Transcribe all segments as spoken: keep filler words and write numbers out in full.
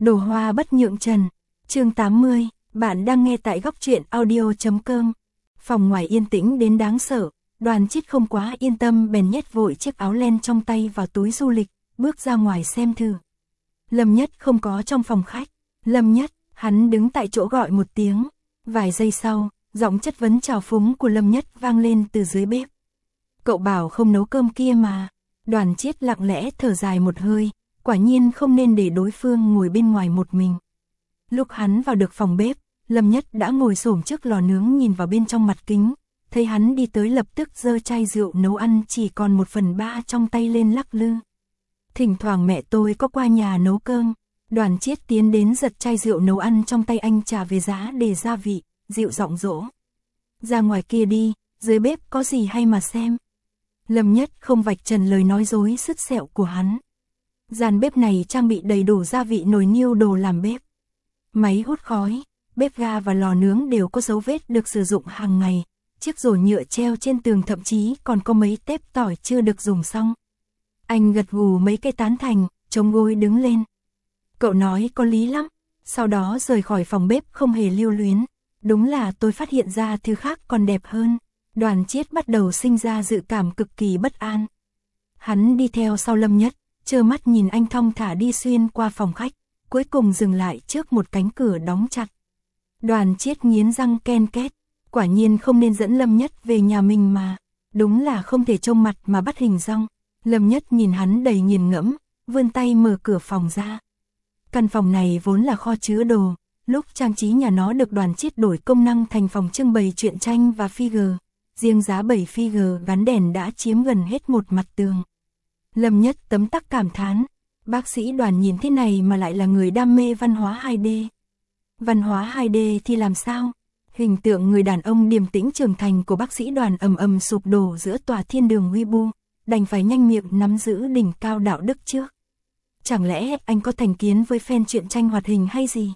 Đồ hoa bất nhượng trần. Chương tám mươi, bạn đang nghe tại góc truyện audio chấm com. Phòng ngoài yên tĩnh đến đáng sợ, Đoàn Chiết không quá yên tâm bèn nhét vội chiếc áo len trong tay vào túi du lịch, bước ra ngoài xem thử. Lâm Nhất không có trong phòng khách. Lâm Nhất, hắn đứng tại chỗ gọi một tiếng. Vài giây sau, giọng chất vấn trào phúng của Lâm Nhất vang lên từ dưới bếp. Cậu bảo không nấu cơm kia mà. Đoàn Chiết lặng lẽ thở dài một hơi, quả nhiên không nên để đối phương ngồi bên ngoài một mình. Lúc hắn vào được phòng bếp, Lâm Nhất đã ngồi xổm trước lò nướng nhìn vào bên trong mặt kính, thấy hắn đi tới lập tức giơ chai rượu nấu ăn chỉ còn một phần ba trong tay lên lắc lư. Thỉnh thoảng mẹ tôi có qua nhà nấu cơm. Đoàn Chiết tiến đến giật chai rượu nấu ăn trong tay anh trả về giá để gia vị, dịu giọng dỗ. Ra ngoài kia đi, dưới bếp có gì hay mà xem. Lâm Nhất không vạch trần lời nói dối sứt sẹo của hắn. Gian bếp này trang bị đầy đủ gia vị, nồi niêu đồ làm bếp. Máy hút khói, bếp ga và lò nướng đều có dấu vết được sử dụng hàng ngày. Chiếc rổ nhựa treo trên tường thậm chí còn có mấy tép tỏi chưa được dùng xong. Anh gật gù mấy cây tán thành, chống gối đứng lên. Cậu nói có lý lắm. Sau đó rời khỏi phòng bếp không hề lưu luyến. Đúng là tôi phát hiện ra thứ khác còn đẹp hơn. Đoàn Chiết bắt đầu sinh ra dự cảm cực kỳ bất an. Hắn đi theo sau Lâm Nhất, trơ mắt nhìn anh thong thả đi xuyên qua phòng khách, cuối cùng dừng lại trước một cánh cửa đóng chặt. Đoàn Chiết nghiến răng ken két, quả nhiên không nên dẫn Lâm Nhất về nhà mình mà. Đúng là không thể trông mặt mà bắt hình dong. Lâm Nhất nhìn hắn đầy nghiền ngẫm, vươn tay mở cửa phòng ra. Căn phòng này vốn là kho chứa đồ, lúc trang trí nhà nó được Đoàn Chiết đổi công năng thành phòng trưng bày truyện tranh và figure. Riêng giá bảy figure gắn đèn đã chiếm gần hết một mặt tường. Lâm Nhất tấm tắc cảm thán, bác sĩ Đoàn nhìn thế này mà lại là người đam mê văn hóa hai D. Văn hóa hai D thì làm sao? Hình tượng người đàn ông điềm tĩnh trưởng thành của bác sĩ Đoàn ầm ầm sụp đổ giữa tòa thiên đường Weibo, đành phải nhanh miệng nắm giữ đỉnh cao đạo đức trước. Chẳng lẽ anh có thành kiến với fan truyện tranh hoạt hình hay gì?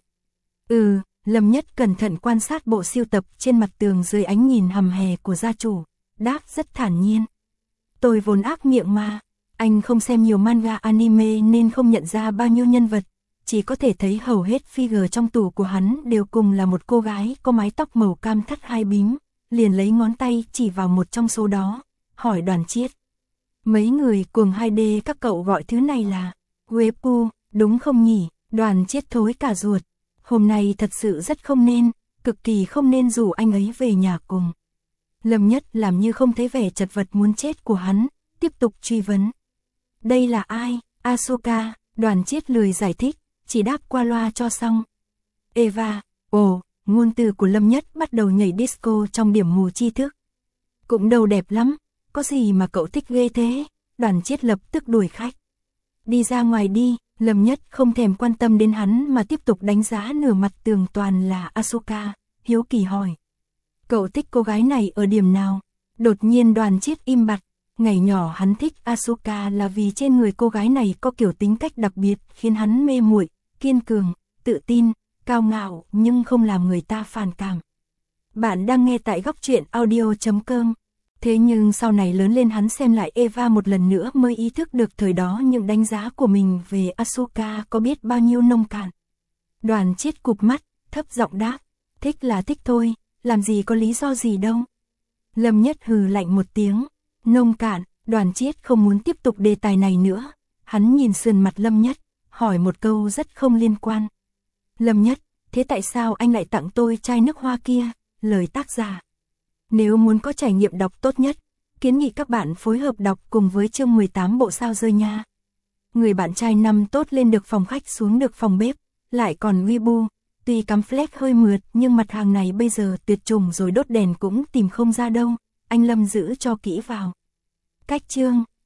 Ừ, Lâm Nhất cẩn thận quan sát bộ sưu tập trên mặt tường dưới ánh nhìn hầm hè của gia chủ, đáp rất thản nhiên. Tôi vốn ác miệng mà, anh không xem nhiều manga anime nên không nhận ra bao nhiêu nhân vật, chỉ có thể thấy hầu hết figure trong tủ của hắn đều cùng là một cô gái có mái tóc màu cam thắt hai bím, liền lấy ngón tay chỉ vào một trong số đó, hỏi Đoàn Chiết. Mấy người cuồng hai D các cậu gọi thứ này là Weibo, đúng không nhỉ? Đoàn Chiết thối cả ruột. Hôm nay thật sự rất không nên, cực kỳ không nên rủ anh ấy về nhà cùng. Lâm Nhất làm như không thấy vẻ chật vật muốn chết của hắn, tiếp tục truy vấn. Đây là ai? Asuka. Đoàn Chiết lười giải thích, chỉ đáp qua loa cho xong. Eva. Ồ, ngôn từ của Lâm Nhất bắt đầu nhảy disco trong điểm mù tri thức. Cũng đâu đẹp lắm, có gì mà cậu thích ghê thế? Đoàn Chiết lập tức đuổi khách. Đi ra ngoài đi. Lâm Nhất không thèm quan tâm đến hắn mà tiếp tục đánh giá nửa mặt tường toàn là Asuka, hiếu kỳ hỏi. Cậu thích cô gái này ở điểm nào? Đột nhiên Đoàn Chiết im bặt, ngày nhỏ hắn thích Asuka là vì trên người cô gái này có kiểu tính cách đặc biệt khiến hắn mê muội, kiên cường, tự tin, cao ngạo nhưng không làm người ta phản cảm. Bạn đang nghe tại góc truyện audio chấm com. Thế nhưng sau này lớn lên hắn xem lại Eva một lần nữa mới ý thức được thời đó những đánh giá của mình về Asuka có biết bao nhiêu nông cạn. Đoàn Chiết cụp mắt, thấp giọng đáp, thích là thích thôi, làm gì có lý do gì đâu. Lâm Nhất hừ lạnh một tiếng, nông cạn. Đoàn Chiết không muốn tiếp tục đề tài này nữa. Hắn nhìn sườn mặt Lâm Nhất, hỏi một câu rất không liên quan. Lâm Nhất, thế tại sao anh lại tặng tôi chai nước hoa kia? Lời tác giả. Nếu muốn có trải nghiệm đọc tốt nhất, kiến nghị các bạn phối hợp đọc cùng với chương mười tám bộ sao rơi nha. Người bạn trai năm tốt lên được phòng khách xuống được phòng bếp, lại còn Weibo, tuy cắm flex hơi mượt nhưng mặt hàng này bây giờ tuyệt chủng rồi, đốt đèn cũng tìm không ra đâu, anh Lâm giữ cho kỹ vào. Cách chương,